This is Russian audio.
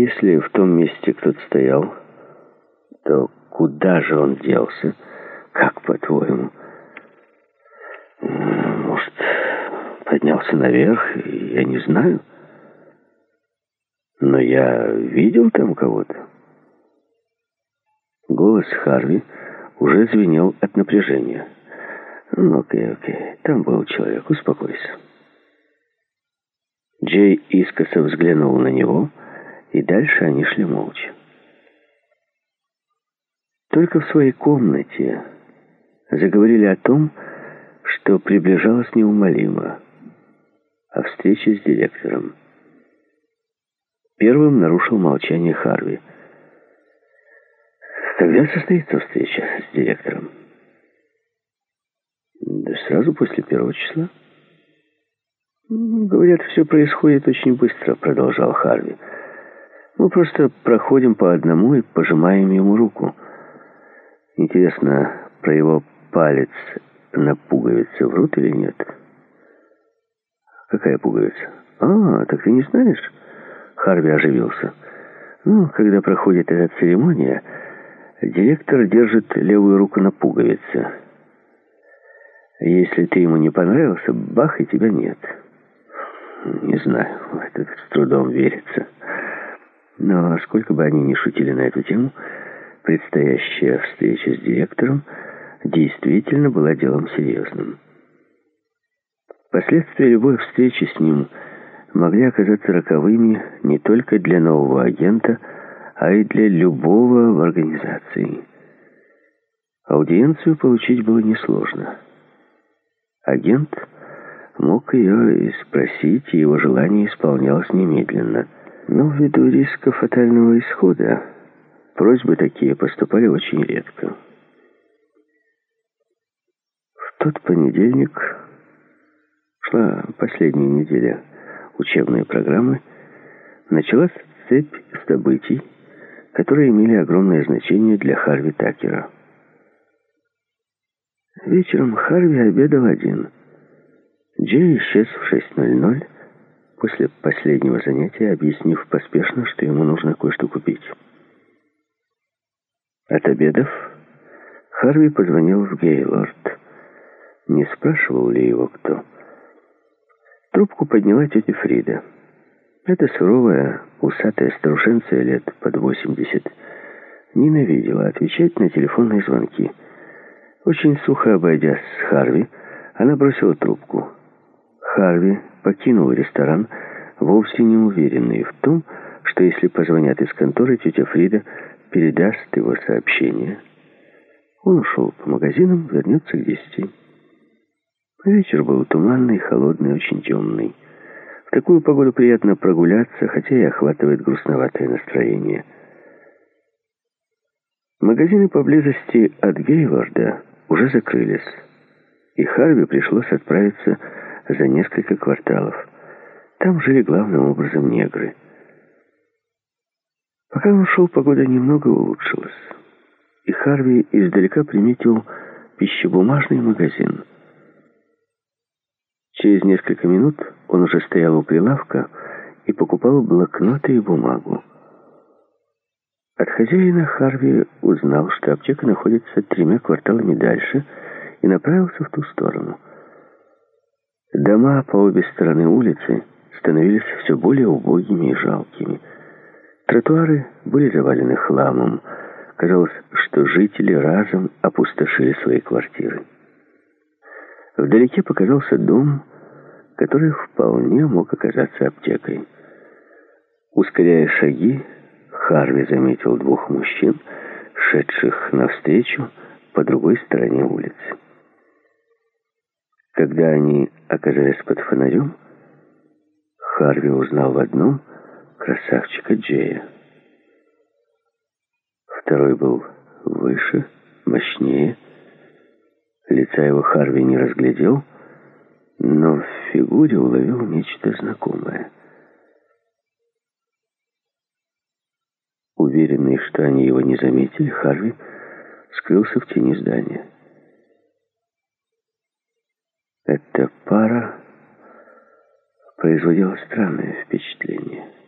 Если в том месте кто-то стоял, то куда же он делся? Как, по-твоему? Может, поднялся наверх, я не знаю. Но я видел там кого-то. Голос Харви уже звенел от напряжения. Ну, окей. Там был человек, успокойся. Джей искоса взглянул на него, и дальше они шли молча. Только в своей комнате заговорили о том, что приближалось неумолимо, о встрече с директором. Первым нарушил молчание Харви. Когда состоится встреча с директором? Да сразу после 1 числа. Говорят, все происходит очень быстро, продолжал Харви. Мы просто проходим по одному и пожимаем ему руку. Интересно, про его палец на пуговице врут или нет? Какая пуговица? Так ты не знаешь? Харви оживился. Когда проходит эта церемония, директор держит левую руку на пуговице. Если ты ему не понравился, бах, и тебя нет. Не знаю, в это с трудом верится. Но сколько бы они ни шутили на эту тему, предстоящая встреча с директором действительно была делом серьезным. Последствия любой встречи с ним могли оказаться роковыми не только для нового агента, а и для любого в организации. Аудиенцию получить было несложно. Агент мог ее и спросить, и его желание исполнялось немедленно. Но ввиду риска фатального исхода просьбы такие поступали очень редко. В тот понедельник шла последняя неделя учебной программы, началась цепь событий, которые имели огромное значение для Харви Такера. Вечером Харви обедал один. Джей исчез в 6:00 после последнего занятия, объяснив поспешно, что ему нужно кое-что купить. Отобедав, Харви позвонил в Гейлорд. Не спрашивал ли его кто? Трубку подняла тетя Фрида. Эта суровая, усатая старушенция лет под 80 ненавидела отвечать на телефонные звонки. Очень сухо обойдясь с Харви, она бросила трубку. Харви покинул ресторан, вовсе не уверенный в том, что если позвонят из конторы, тетя Фрида передаст его сообщение. Он ушел по магазинам, вернется к 10. Вечер был туманный, холодный, очень темный. В такую погоду приятно прогуляться, хотя и охватывает грустноватое настроение. Магазины поблизости от Гейлорда уже закрылись, и Харви пришлось отправиться за несколько кварталов. Там жили главным образом негры. Пока он шел, погода немного улучшилась, и Харви издалека приметил пищебумажный магазин. Через несколько минут он уже стоял у прилавка и покупал блокноты и бумагу. От хозяина Харви узнал, что аптека находится 3 кварталами дальше, и направился в ту сторону. Дома по обе стороны улицы становились все более убогими и жалкими. Тротуары были завалены хламом. Казалось, что жители разом опустошили свои квартиры. Вдалеке показался дом, который вполне мог оказаться аптекой. Ускоряя шаги, Харви заметил 2 мужчин, шедших навстречу по другой стороне улицы. Когда они оказались под фонарем, Харви узнал в одном красавчика Джея. Второй был выше, мощнее. Лица его Харви не разглядел, но в фигуре уловил нечто знакомое. Уверенный, что они его не заметили, Харви скрылся в тени здания. Эта пара производила странное впечатление.